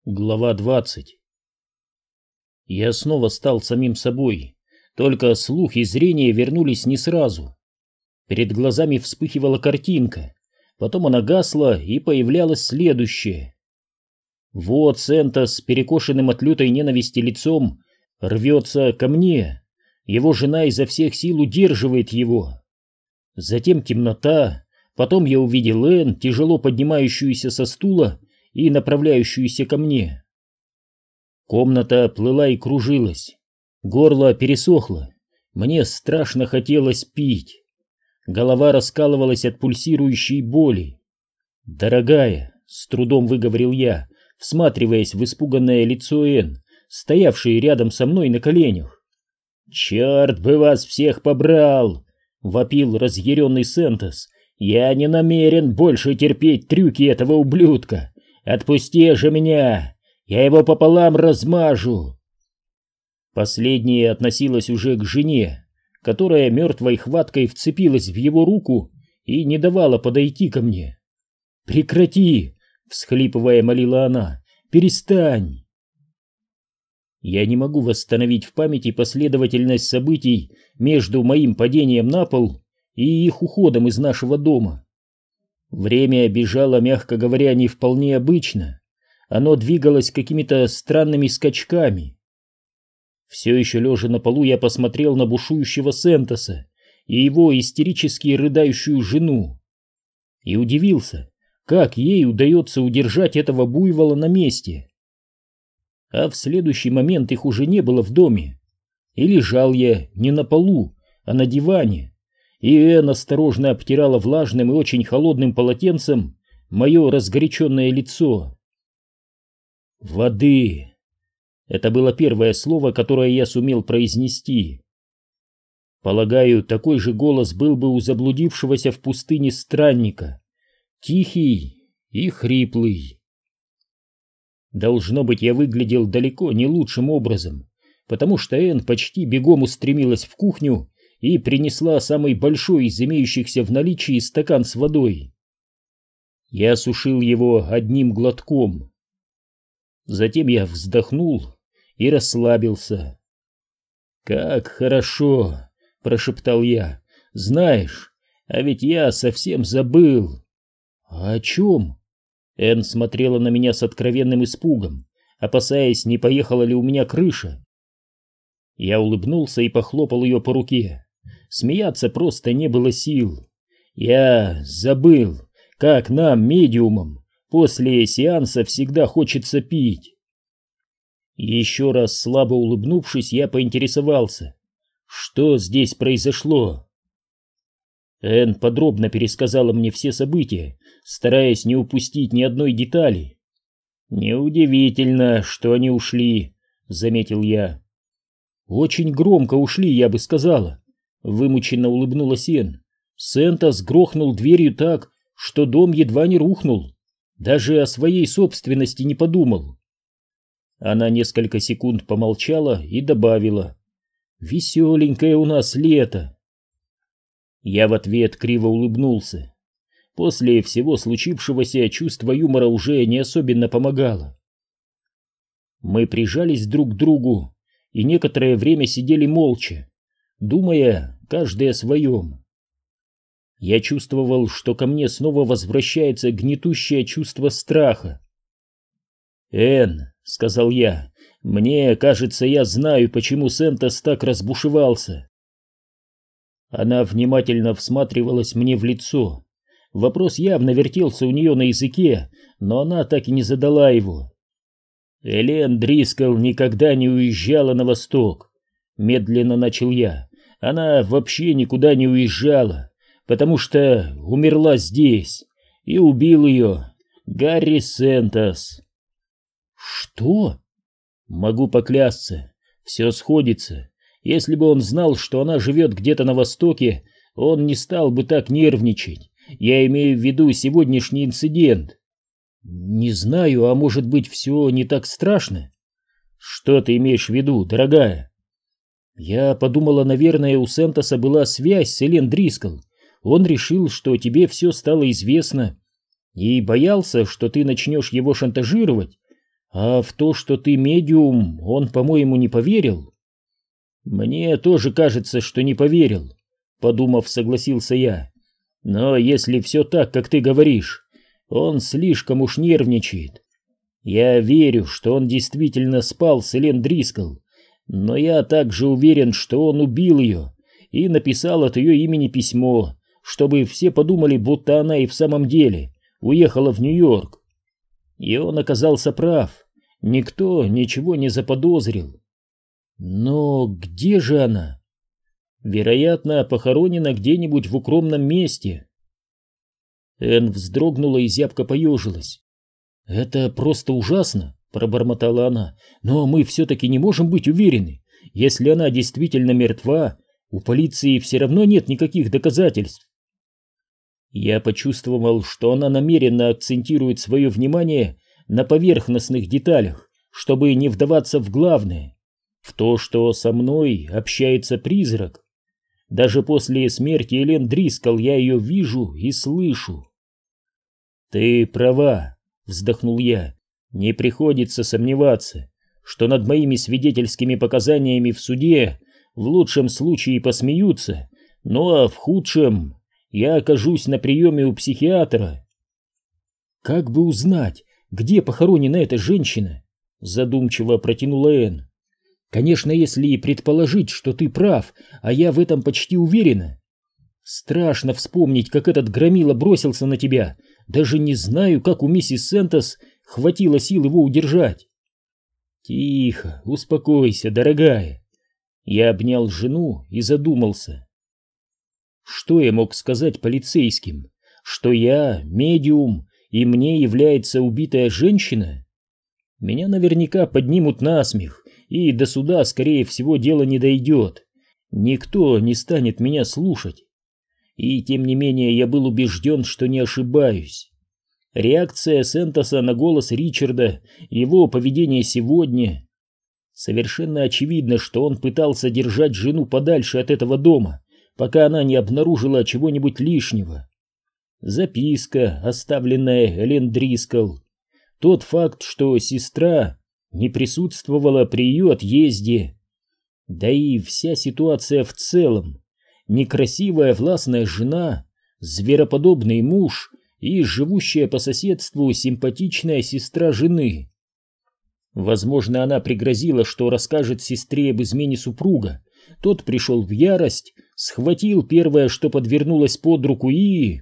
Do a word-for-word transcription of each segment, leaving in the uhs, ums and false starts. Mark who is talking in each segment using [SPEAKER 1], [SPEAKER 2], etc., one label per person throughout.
[SPEAKER 1] Глава двадцать. Я снова стал самим собой, только слух и зрение вернулись не сразу. Перед глазами вспыхивала картинка, потом она гасла, и появлялось следующее. Вот Сэнтос с перекошенным от лютой ненависти лицом рвется ко мне, его жена изо всех сил удерживает его. Затем темнота, потом я увидел Энн, тяжело поднимающуюся со стула и направляющуюся ко мне. Комната плыла и кружилась, горло пересохло, мне страшно хотелось пить. Голова раскалывалась от пульсирующей боли. «Дорогая», — с трудом выговорил я, всматриваясь в испуганное лицо Энн, стоявшей рядом со мной на коленях. «Черт бы вас всех побрал!» — вопил разъяренный Сэнтос. «Я не намерен больше терпеть трюки этого ублюдка! Отпусти же меня! Я его пополам размажу!» Последнее относилось уже к жене, которая мертвой хваткой вцепилась в его руку и не давала подойти ко мне. «Прекрати!» — всхлипывая, молила она. «Перестань!» Я не могу восстановить в памяти последовательность событий между моим падением на пол и их уходом из нашего дома. Время бежало, мягко говоря, не вполне обычно. Оно двигалось какими-то странными скачками. Все еще лежа на полу, я посмотрел на бушующего Сэнтоса и его истерически рыдающую жену и удивился, как ей удается удержать этого буйвола на месте. А в следующий момент их уже не было в доме, и лежал я не на полу, а на диване, и Энн осторожно обтирала влажным и очень холодным полотенцем мое разгоряченное лицо. «Воды!» — это было первое слово, которое я сумел произнести. Полагаю, такой же голос был бы у заблудившегося в пустыне странника, тихий и хриплый. Должно быть, я выглядел далеко не лучшим образом, потому что Энн почти бегом устремилась в кухню и принесла самый большой из имеющихся в наличии стакан с водой. Я осушил его одним глотком. Затем я вздохнул и расслабился. «Как хорошо!» — прошептал я. «Знаешь, а ведь я совсем забыл». «А о чем?» Энн смотрела на меня с откровенным испугом, опасаясь, не поехала ли у меня крыша. Я улыбнулся и похлопал ее по руке. Смеяться просто не было сил. Я забыл, как нам, медиумам, после сеанса всегда хочется пить. Еще раз слабо улыбнувшись, я поинтересовался, что здесь произошло. Энн подробно пересказала мне все события, стараясь не упустить ни одной детали. «Неудивительно, что они ушли», — заметил я. «Очень громко ушли, я бы сказала», — вымученно улыбнулась Энн. «Сэнтос грохнул дверью так, что дом едва не рухнул. Даже о своей собственности не подумал». Она несколько секунд помолчала и добавила: «Веселенькое у нас лето». Я в ответ криво улыбнулся. После всего случившегося чувство юмора уже не особенно помогало. Мы прижались друг к другу и некоторое время сидели молча, думая каждый о своем. Я чувствовал, что ко мне снова возвращается гнетущее чувство страха. «Энн», — сказал я, — «мне кажется, я знаю, почему Сэнтос так разбушевался». Она внимательно всматривалась мне в лицо. Вопрос явно вертелся у нее на языке, но она так и не задала его. «Элен Дрискл никогда не уезжала на восток», — медленно начал я. «Она вообще никуда не уезжала, потому что умерла здесь, и убил ее Гарри Сэнтос». «Что?» «Могу поклясться, все сходится. Если бы он знал, что она живет где-то на востоке, он не стал бы так нервничать. Я имею в виду сегодняшний инцидент». «Не знаю, а может быть, все не так страшно?» «Что ты имеешь в виду, дорогая?» «Я подумала, наверное, у Сэнтоса была связь с Элен Дрискл. Он решил, что тебе все стало известно, и боялся, что ты начнешь его шантажировать. А в то, что ты медиум, он, по-моему, не поверил? Мне тоже кажется, что не поверил, подумав, согласился я. Но если все так, как ты говоришь, он слишком уж нервничает. Я верю, что он действительно спал с Элен Дрискл, но я также уверен, что он убил ее и написал от ее имени письмо, чтобы все подумали, будто она и в самом деле уехала в Нью-Йорк. И он оказался прав, никто ничего не заподозрил. Но где же она? Вероятно, похоронена где-нибудь в укромном месте. Энн вздрогнула и зябко поежилась. «Это просто ужасно», — пробормотала она, — «но мы все-таки не можем быть уверены. Если она действительно мертва, у полиции все равно нет никаких доказательств». Я почувствовал, что она намеренно акцентирует свое внимание на поверхностных деталях, чтобы не вдаваться в главное, в то, что со мной общается призрак. Даже после смерти Элен Дрискл я ее вижу и слышу. «Ты права», — вздохнул я, — «не приходится сомневаться, что над моими свидетельскими показаниями в суде в лучшем случае посмеются, ну а в худшем я окажусь на приеме у психиатра». «Как бы узнать, где похоронена эта женщина?» — задумчиво протянула Энн. «Конечно, если и предположить, что ты прав, а я в этом почти уверена. Страшно вспомнить, как этот громила бросился на тебя. Даже не знаю, как у миссис Сентос хватило сил его удержать». «Тихо, успокойся, дорогая». Я обнял жену и задумался. Что я мог сказать полицейским? Что я медиум, и мне является убитая женщина? Меня наверняка поднимут на смех, и до суда, скорее всего, дело не дойдет. Никто не станет меня слушать. И тем не менее я был убежден, что не ошибаюсь. Реакция Сентоса на голос Ричарда, его поведение сегодня. Совершенно очевидно, что он пытался держать жену подальше от этого дома, пока она не обнаружила чего-нибудь лишнего. Записка, оставленная Элен Дрискл. Тот факт, что сестра не присутствовала при ее отъезде. Да и вся ситуация в целом. Некрасивая властная жена, звероподобный муж и живущая по соседству симпатичная сестра жены. Возможно, она пригрозила, что расскажет сестре об измене супруга. Тот пришел в ярость, схватил первое, что подвернулось под руку, и...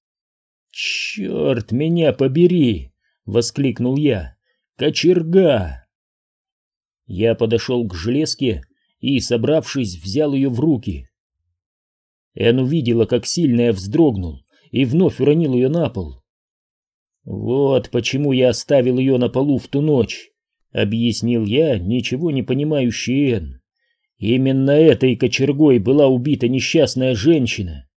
[SPEAKER 1] «Черт меня побери!» — воскликнул я. «Кочерга!» Я подошел к железке и, собравшись, взял ее в руки. Энн увидела, как сильно я вздрогнул, и вновь уронил ее на пол. «Вот почему я оставил ее на полу в ту ночь», — объяснил я, ничего не понимающий Энн. «Именно этой кочергой была убита несчастная женщина».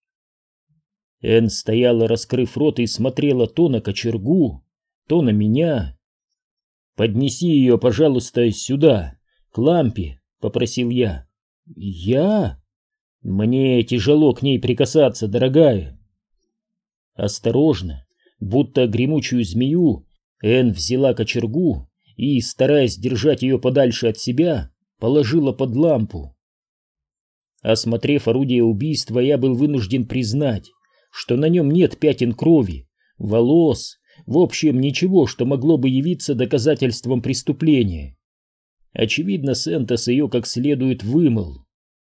[SPEAKER 1] Энн стояла, раскрыв рот, и смотрела то на кочергу, то на меня. «Поднеси ее, пожалуйста, сюда, к лампе», — попросил я. «Я? Мне тяжело к ней прикасаться, дорогая». Осторожно, будто гремучую змею, Энн взяла кочергу и, стараясь держать ее подальше от себя, положила под лампу. Осмотрев орудие убийства, я был вынужден признать, что на нем нет пятен крови, волос, в общем, ничего, что могло бы явиться доказательством преступления. Очевидно, Сентос ее как следует вымыл.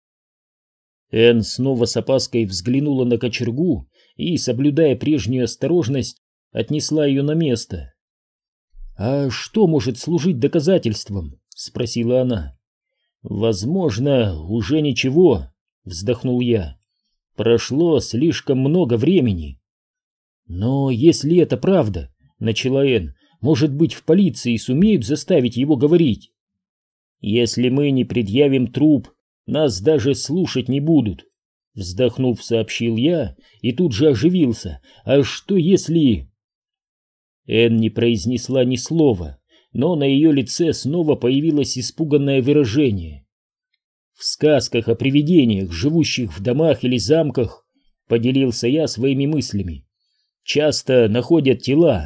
[SPEAKER 1] Энн снова с опаской взглянула на кочергу и, соблюдая прежнюю осторожность, отнесла ее на место. «А что может служить доказательством?» — спросила она. «Возможно, уже ничего», — вздохнул я. «Прошло слишком много времени». «Но если это правда, — начала Энн, — может быть, в полиции сумеют заставить его говорить?» «Если мы не предъявим труп, нас даже слушать не будут», — вздохнув, сообщил я и тут же оживился. «А что если...» Энн не произнесла ни слова, но на ее лице снова появилось испуганное выражение. «В сказках о привидениях, живущих в домах или замках, — поделился я своими мыслями, — часто находят тела,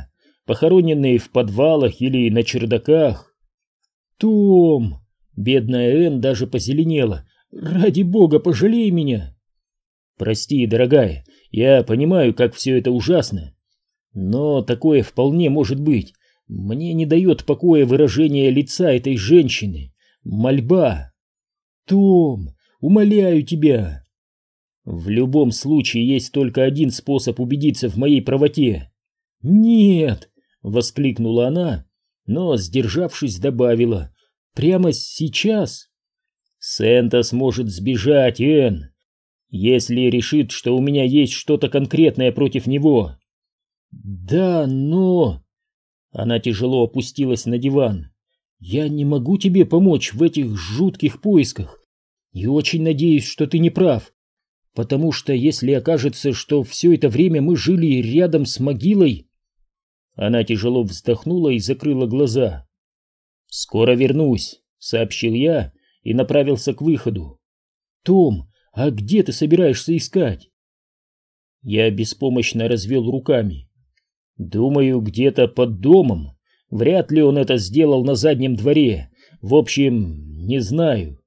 [SPEAKER 1] похороненные в подвалах или на чердаках. Том! Бедная Энн даже позеленела. Ради бога, пожалей меня! Прости, дорогая, я понимаю, как все это ужасно. Но такое вполне может быть. Мне не дает покоя выражение лица этой женщины. Мольба. Том, умоляю тебя. В любом случае есть только один способ убедиться в моей правоте. Нет, воскликнула она, но, сдержавшись, добавила: прямо сейчас? Сентос может сбежать, Энн, если решит, что у меня есть что-то конкретное против него. Да, но... Она тяжело опустилась на диван. Я не могу тебе помочь в этих жутких поисках. И очень надеюсь, что ты не прав. Потому что если окажется, что все это время мы жили рядом с могилой... Она тяжело вздохнула и закрыла глаза. «Скоро вернусь», — сообщил я и направился к выходу. «Том, а где ты собираешься искать?» Я беспомощно развел руками. «Думаю, где-то под домом. Вряд ли он это сделал на заднем дворе. В общем, не знаю».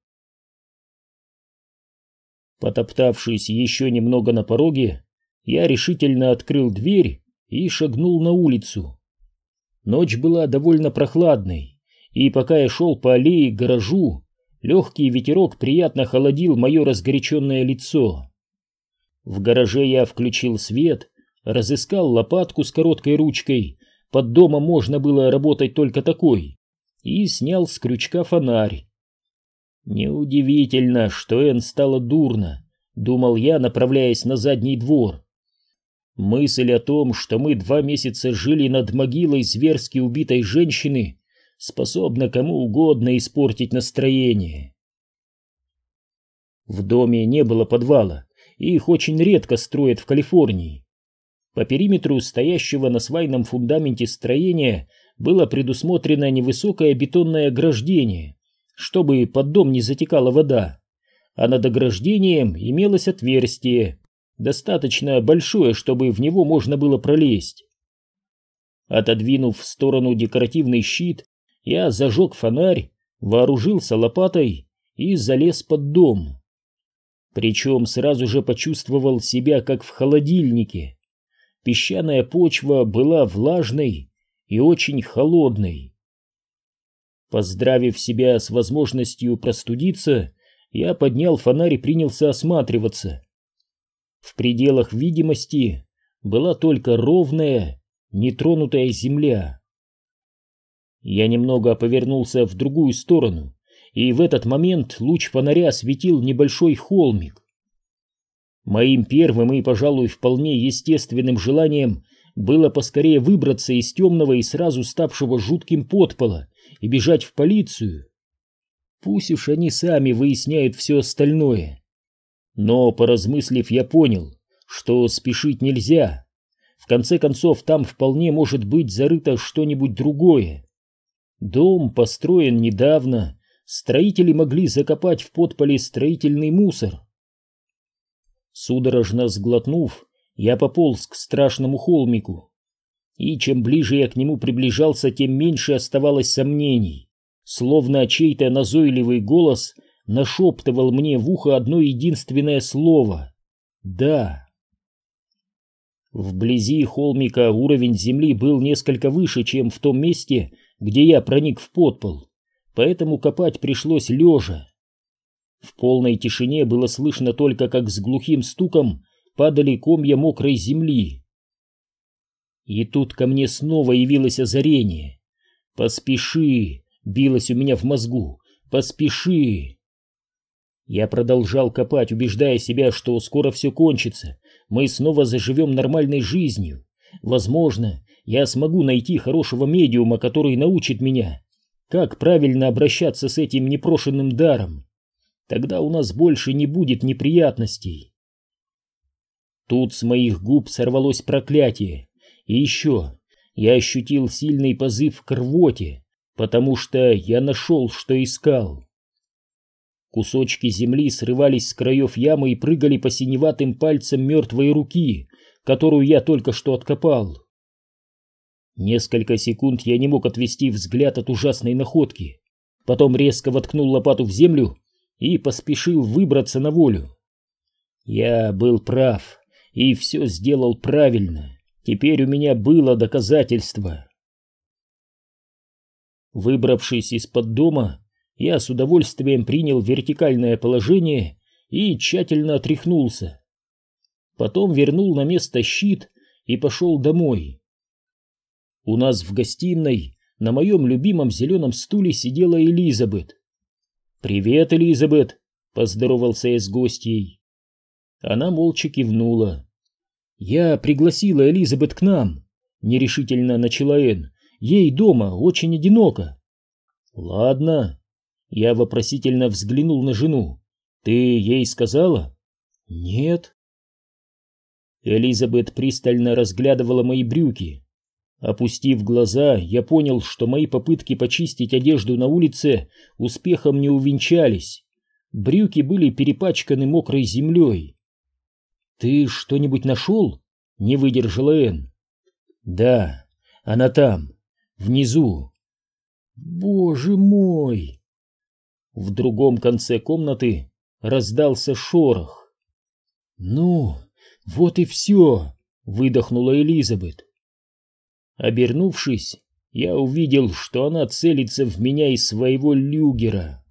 [SPEAKER 1] Потоптавшись еще немного на пороге, я решительно открыл дверь и шагнул на улицу. Ночь была довольно прохладной, и пока я шел по аллее к гаражу, легкий ветерок приятно холодил мое разгоряченное лицо. В гараже я включил свет, разыскал лопатку с короткой ручкой, под домом можно было работать только такой, и снял с крючка фонарь. Неудивительно, что Энн стало дурно, думал я, направляясь на задний двор. Мысль о том, что мы два месяца жили над могилой зверски убитой женщины, способна кому угодно испортить настроение. В доме не было подвала, и их очень редко строят в Калифорнии. По периметру стоящего на свайном фундаменте строения было предусмотрено невысокое бетонное ограждение, чтобы под дом не затекала вода, а над ограждением имелось отверстие, достаточно большое, чтобы в него можно было пролезть. Отодвинув в сторону декоративный щит, я зажег фонарь, вооружился лопатой и залез под дом. Причем сразу же почувствовал себя как в холодильнике. Песчаная почва была влажной и очень холодной. Поздравив себя с возможностью простудиться, я поднял фонарь и принялся осматриваться. В пределах видимости была только ровная, нетронутая земля. Я немного повернулся в другую сторону, и в этот момент луч фонаря осветил небольшой холмик. Моим первым и, пожалуй, вполне естественным желанием было поскорее выбраться из темного и сразу ставшего жутким подпола и бежать в полицию. Пусть уж они сами выясняют все остальное. Но, поразмыслив, я понял, что спешить нельзя. В конце концов, там вполне может быть зарыто что-нибудь другое. Дом построен недавно, строители могли закопать в подполе строительный мусор. Судорожно сглотнув, я пополз к страшному холмику. И чем ближе я к нему приближался, тем меньше оставалось сомнений. Словно чей-то назойливый голос нашептывал мне в ухо одно единственное слово — «Да». Вблизи холмика уровень земли был несколько выше, чем в том месте, где я проник в подпол, поэтому копать пришлось лежа. В полной тишине было слышно только, как с глухим стуком падали комья мокрой земли. И тут ко мне снова явилось озарение. «Поспеши!» — билось у меня в мозгу. «Поспеши!» Я продолжал копать, убеждая себя, что скоро все кончится, мы снова заживем нормальной жизнью. Возможно, я смогу найти хорошего медиума, который научит меня, как правильно обращаться с этим непрошенным даром. Тогда у нас больше не будет неприятностей. Тут с моих губ сорвалось проклятие. И еще я ощутил сильный позыв к рвоте, потому что я нашел, что искал. Кусочки земли срывались с краев ямы и прыгали по синеватым пальцам мертвой руки, которую я только что откопал. Несколько секунд я не мог отвести взгляд от ужасной находки, потом резко воткнул лопату в землю и поспешил выбраться на волю. Я был прав и все сделал правильно. Теперь у меня было доказательство. Выбравшись из-под дома, я с удовольствием принял вертикальное положение и тщательно отряхнулся. Потом вернул на место щит и пошел домой. У нас в гостиной на моем любимом зеленом стуле сидела Элизабет. «Привет, Элизабет!» — поздоровался я с гостьей. Она молча кивнула. «Я пригласила Элизабет к нам», — нерешительно начала Энн. «Ей дома очень одиноко». «Ладно». Я вопросительно взглянул на жену. «Ты ей сказала?» «Нет». Элизабет пристально разглядывала мои брюки. Опустив глаза, я понял, что мои попытки почистить одежду на улице успехом не увенчались. Брюки были перепачканы мокрой землей. «Ты что-нибудь нашел?» — не выдержала Энн. «Да, она там, внизу». «Боже мой!» В другом конце комнаты раздался шорох. «Ну, вот и все!» — выдохнула Элизабет. Обернувшись, я увидел, что она целится в меня из своего люгера.